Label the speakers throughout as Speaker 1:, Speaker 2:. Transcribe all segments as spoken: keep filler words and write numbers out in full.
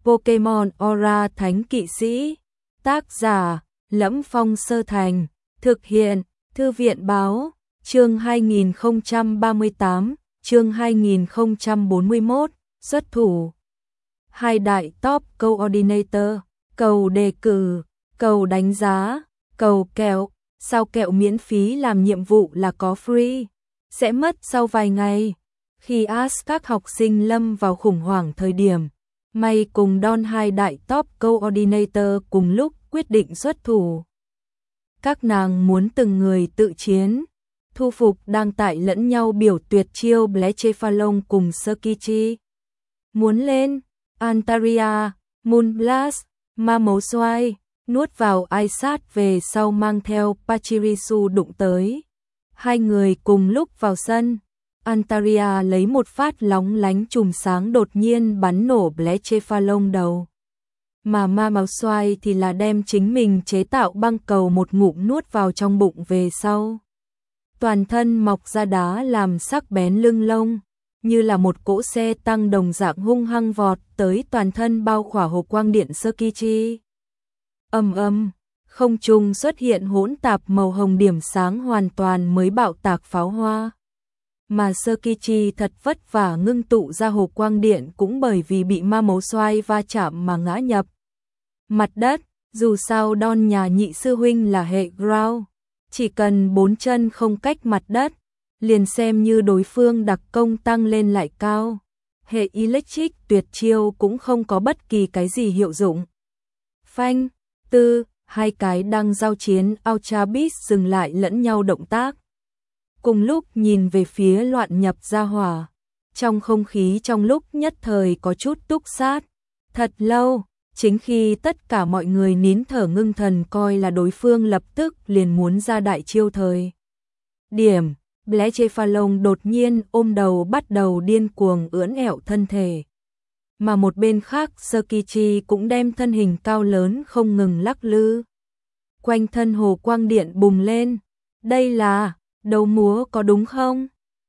Speaker 1: Pokemon Aura Thánh Kỵ Sĩ. Tác giả: Lẫm Phong Sơ Thành. Thực hiện: Thư viện báo. Chương hai nghìn không trăm ba mươi tám, chương hai nghìn không trăm bốn mươi mốt, xuất thủ. Hai đại top coordinator, cầu đề cử, cầu đánh giá, cầu kẹo, sao kẹo miễn phí làm nhiệm vụ là có free, sẽ mất sau vài ngày. Khi Ash các học sinh lâm vào khủng hoảng thời điểm, May cùng Don hai đại top coordinator cùng lúc quyết định xuất thủ. Các nàng muốn từng người tự chiến, thu phục đang tại lẫn nhau biểu tuyệt chiêu Blacephalon cùng Surkichi. Muốn lên, Antaria, Moonblast, ma mấu xoay, nuốt vào Aisat về sau mang theo Pachirisu đụng tới. Hai người cùng lúc vào sân, Antaria lấy một phát lóng lánh chùm sáng đột nhiên bắn nổ Blacephalon đầu. Mà ma máu xoay thì là đem chính mình chế tạo băng cầu một ngụm nuốt vào trong bụng về sau. Toàn thân mọc ra đá làm sắc bén lưng lông, như là một cỗ xe tăng đồng dạng hung hăng vọt tới toàn thân bao khỏa hồ quang điện Surkichi. Ầm ầm, không trung xuất hiện hỗn tạp màu hồng điểm sáng hoàn toàn mới bạo tạc pháo hoa. Mà Surkichi thật vất vả ngưng tụ ra hồ quang điện cũng bởi vì bị ma mấu xoay va chạm mà ngã nhập mặt đất. Dù sao Don nhà nhị sư huynh là hệ ground, chỉ cần bốn chân không cách mặt đất, liền xem như đối phương đặc công tăng lên lại cao, hệ electric tuyệt chiêu cũng không có bất kỳ cái gì hiệu dụng. Phanh, tư, hai cái đang giao chiến Ultra Beast dừng lại lẫn nhau động tác. Cùng lúc nhìn về phía loạn nhập gia hỏa, trong không khí trong lúc nhất thời có chút túc sát. Thật lâu, chính khi tất cả mọi người nín thở ngưng thần coi là đối phương lập tức liền muốn ra đại chiêu thời điểm, Blacephalon đột nhiên ôm đầu bắt đầu điên cuồng ưỡn ẹo thân thể. Mà một bên khác Surkichi cũng đem thân hình cao lớn không ngừng lắc lư. Quanh thân hồ quang điện bùng lên. Đây là đấu múa có đúng không?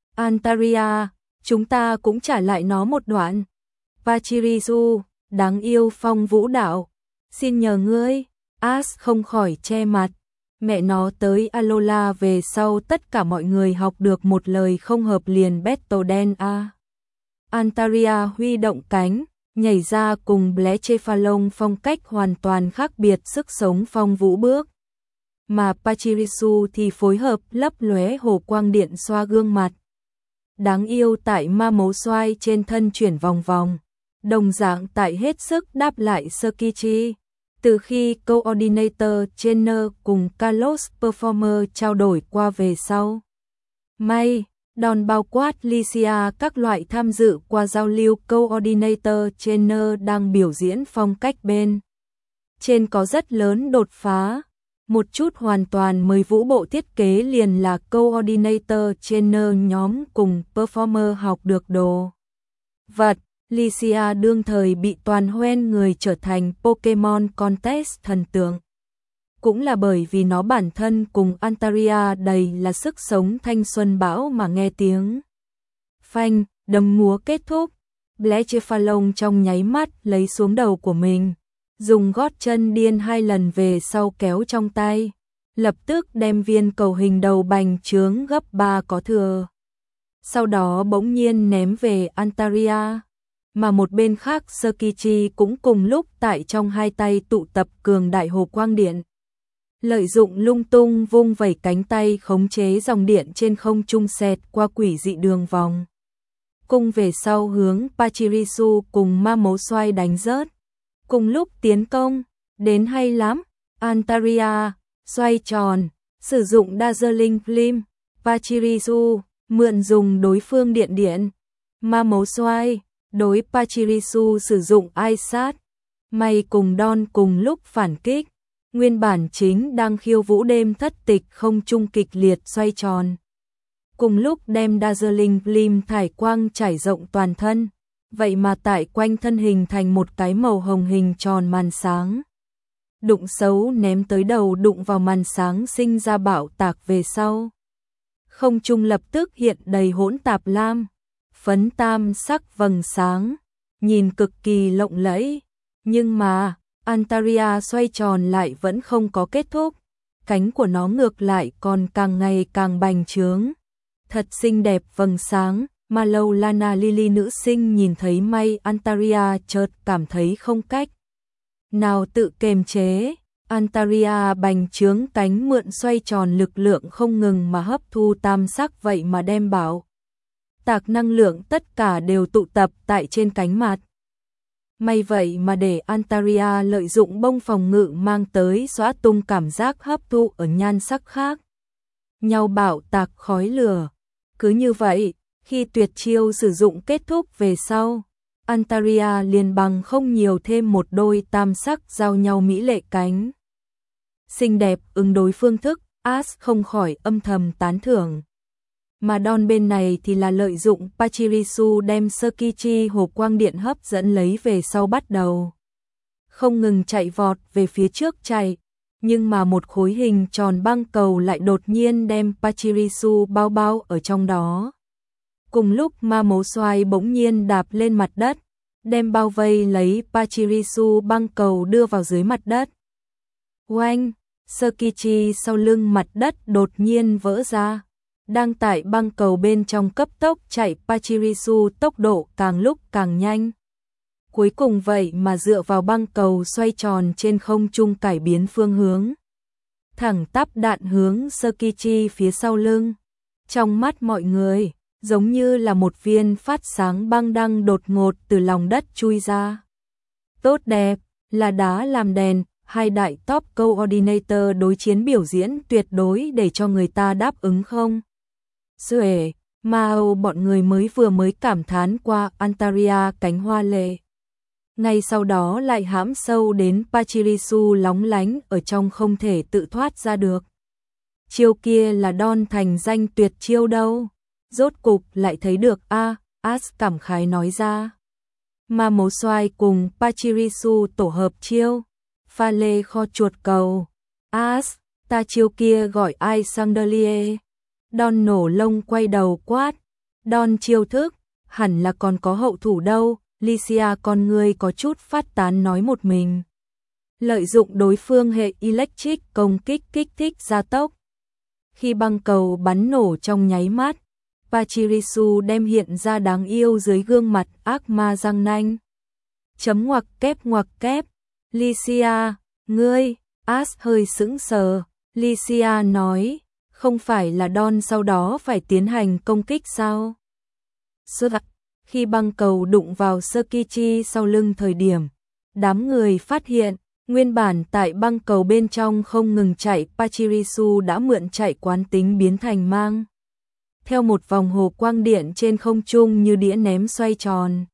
Speaker 1: Antaria, chúng ta cũng trả lại nó một đoạn. Pachirisu, đáng yêu phong vũ đạo, xin nhờ ngươi. Ash không khỏi che mặt. Mẹ nó tới Alola về sau tất cả mọi người học được một lời không hợp liền battle đen a. Antaria huy động cánh, nhảy ra cùng Blacephalon phong cách hoàn toàn khác biệt sức sống phong vũ bước. Mà Pachirisu thì phối hợp lấp lóe hồ quang điện xoa gương mặt. Đáng yêu tại ma mấu xoay trên thân chuyển vòng vòng, đồng dạng tại hết sức đáp lại Surkichi. Từ khi Coordinator Trainer cùng Carlos Performer trao đổi qua về sau, May, Don bao quát Licia các loại tham dự qua giao lưu Coordinator Trainer đang biểu diễn phong cách bên trên có rất lớn đột phá. Một chút hoàn toàn mới vũ bộ thiết kế liền là Coordinator Trainer nhóm cùng Performer học được đồ vật. Licia đương thời bị toàn hoen người trở thành Pokemon Contest thần tượng. Cũng là bởi vì nó bản thân cùng Antaria đầy là sức sống thanh xuân bão mà nghe tiếng. Phanh, đấm múa kết thúc. Blacephalon trong nháy mắt lấy xuống đầu của mình, dùng gót chân điên hai lần về sau kéo trong tay, lập tức đem viên cầu hình đầu bành trướng gấp ba có thừa. Sau đó bỗng nhiên ném về Antaria. Mà một bên khác Surkichi cũng cùng lúc tại trong hai tay tụ tập cường đại hồ quang điện. Lợi dụng lung tung vung vẩy cánh tay khống chế dòng điện trên không trung xẹt qua quỷ dị đường vòng. Cung về sau hướng Pachirisu cùng ma mấu xoay đánh rớt. Cùng lúc tiến công, đến hay lắm, Antaria, xoay tròn, sử dụng Dazzling Gleam, Pachirisu, mượn dùng đối phương điện điện, ma mấu xoay. Đối Pachirisu sử dụng Aisat, May cùng Don cùng lúc phản kích, nguyên bản chính đang khiêu vũ đêm thất tịch không trung kịch liệt xoay tròn. Cùng lúc đem Dazzling Gleam thải quang trải rộng toàn thân, vậy mà tại quanh thân hình thành một cái màu hồng hình tròn màn sáng. Đụng xấu ném tới đầu đụng vào màn sáng sinh ra bạo tạc về sau. Không trung lập tức hiện đầy hỗn tạp lam, phấn tam sắc vầng sáng, nhìn cực kỳ lộng lẫy. Nhưng mà, Antaria xoay tròn lại vẫn không có kết thúc, cánh của nó ngược lại còn càng ngày càng bành trướng. Thật xinh đẹp vầng sáng, mà lâu Lana Lily nữ sinh nhìn thấy may Antaria chợt cảm thấy không cách nào tự kềm chế. Antaria bành trướng cánh mượn xoay tròn lực lượng không ngừng mà hấp thu tam sắc, vậy mà đem bảo tạc năng lượng tất cả đều tụ tập tại trên cánh mặt. May vậy mà để Antaria lợi dụng bông phòng ngự mang tới xóa tung cảm giác hấp thụ ở nhan sắc khác nhau bảo tạc khói lửa. Cứ như vậy, khi tuyệt chiêu sử dụng kết thúc về sau, Antaria liền bằng không nhiều thêm một đôi tam sắc giao nhau mỹ lệ cánh. Xinh đẹp ứng đối phương thức, Ash không khỏi âm thầm tán thưởng. Mà Don bên này thì là lợi dụng Pachirisu đem Sekichi hồ quang điện hấp dẫn lấy về sau bắt đầu không ngừng chạy vọt về phía trước chạy, nhưng mà một khối hình tròn băng cầu lại đột nhiên đem Pachirisu bao bao ở trong đó. Cùng lúc ma mấu xoay bỗng nhiên đạp lên mặt đất, đem bao vây lấy Pachirisu băng cầu đưa vào dưới mặt đất. Oanh, Sekichi sau lưng mặt đất đột nhiên vỡ ra. Đang tại băng cầu bên trong cấp tốc chạy Pachirisu tốc độ càng lúc càng nhanh. Cuối cùng vậy mà dựa vào băng cầu xoay tròn trên không trung cải biến phương hướng. Thẳng tắp đạn hướng Sekichi phía sau lưng. Trong mắt mọi người, giống như là một viên phát sáng băng đang đột ngột từ lòng đất chui ra. Tốt đẹp, là đá làm đèn, hai đại top coordinator đối chiến biểu diễn tuyệt đối để cho người ta đáp ứng không? Xuể, Mao bọn người mới vừa mới cảm thán qua Antaria cánh hoa lệ. Ngay sau đó lại hãm sâu đến Pachirisu lóng lánh ở trong không thể tự thoát ra được. Chiêu kia là Don thành danh tuyệt chiêu đâu. Rốt cục lại thấy được a à, Ash cảm khái nói ra. Mà mấu xoay cùng Pachirisu tổ hợp chiêu. Pha lê kho chuột cầu. Ash, ta chiêu kia gọi ai Sandalier. Don nổ lông quay đầu quát. Don chiêu thức, hẳn là còn có hậu thủ đâu. Lycia con người có chút phát tán nói một mình. Lợi dụng đối phương hệ electric công kích kích thích gia tốc. Khi băng cầu bắn nổ trong nháy mắt, Pachirisu đem hiện ra đáng yêu dưới gương mặt ác ma răng nanh. Chấm ngoặc kép ngoặc kép. Lycia, ngươi, Ash hơi sững sờ. Lycia nói, không phải là Don sau đó phải tiến hành công kích sao? Suốt khi băng cầu đụng vào Sekichi sau lưng thời điểm, đám người phát hiện, nguyên bản tại băng cầu bên trong không ngừng chạy Pachirisu đã mượn chạy quán tính biến thành mang. Theo một vòng hồ quang điện trên không trung như đĩa ném xoay tròn.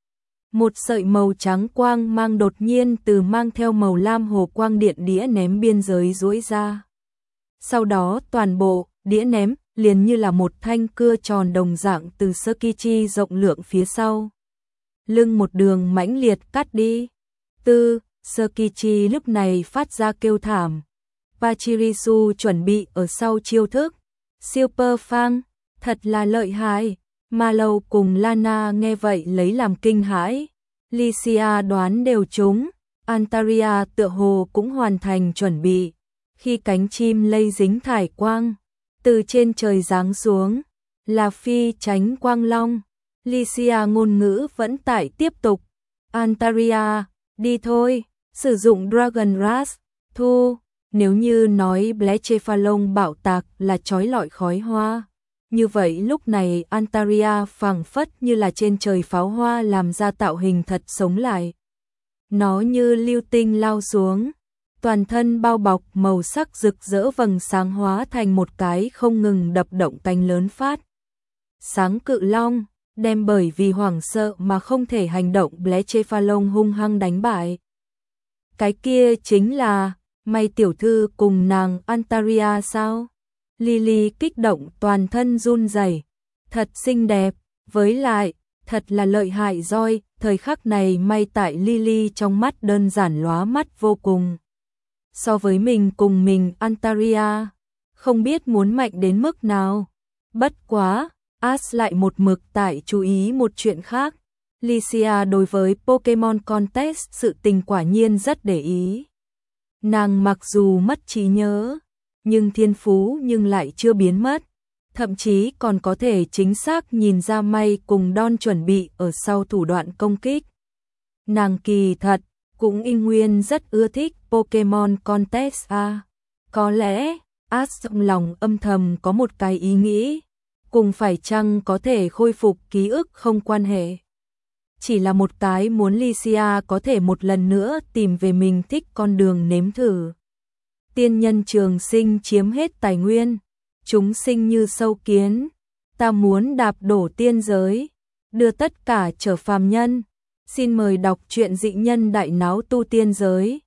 Speaker 1: Một sợi màu trắng quang mang đột nhiên từ mang theo màu lam hồ quang điện đĩa ném biên giới duỗi ra. Sau đó toàn bộ đĩa ném liền như là một thanh cưa tròn đồng dạng từ Sekichi rộng lượng phía sau. Lưng một đường mãnh liệt cắt đi. Tư, Sekichi lúc này phát ra kêu thảm. Pachirisu chuẩn bị ở sau chiêu thức. Super Fang, thật là lợi hại. Mà lâu cùng Lana nghe vậy lấy làm kinh hãi. Lycia đoán đều trúng. Antaria tựa hồ cũng hoàn thành chuẩn bị. Khi cánh chim lây dính thải quang từ trên trời giáng xuống, là phi tránh quang long. Lycia ngôn ngữ vẫn tại tiếp tục. Antaria, đi thôi, sử dụng Dragon Rush, thu. Nếu như nói Blechephallon bảo tạc là trói lọi khói hoa, như vậy lúc này Antaria phảng phất như là trên trời pháo hoa làm ra tạo hình thật sống lại. Nó như lưu tinh lao xuống. Toàn thân bao bọc màu sắc rực rỡ vầng sáng hóa thành một cái không ngừng đập động cánh lớn phát. Sáng cự long, đem bởi vì hoảng sợ mà không thể hành động Blechephallon hung hăng đánh bại. Cái kia chính là, may tiểu thư cùng nàng Antaria sao? Lily kích động toàn thân run rẩy, thật xinh đẹp, với lại, thật là lợi hại roi, thời khắc này may tại Lily trong mắt đơn giản lóa mắt vô cùng. So với mình cùng mình Antaria, không biết muốn mạnh đến mức nào. Bất quá, Ash lại một mực tại chú ý một chuyện khác. Licia đối với Pokemon Contest sự tình quả nhiên rất để ý. Nàng mặc dù mất trí nhớ, nhưng thiên phú nhưng lại chưa biến mất, thậm chí còn có thể chính xác nhìn ra May cùng Don chuẩn bị ở sau thủ đoạn công kích. Nàng kỳ thật cũng y nguyên rất ưa thích Pokemon Contest a. Có lẽ Ash trong lòng âm thầm có một cái ý nghĩ, cùng phải chăng có thể khôi phục ký ức không quan hệ. Chỉ là một cái muốn Licia có thể một lần nữa tìm về mình thích con đường nếm thử. Tiên nhân trường sinh chiếm hết tài nguyên, chúng sinh như sâu kiến, ta muốn đạp đổ tiên giới, đưa tất cả trở phàm nhân. Xin mời đọc truyện Dị Nhân Đại Náo Tu Tiên Giới.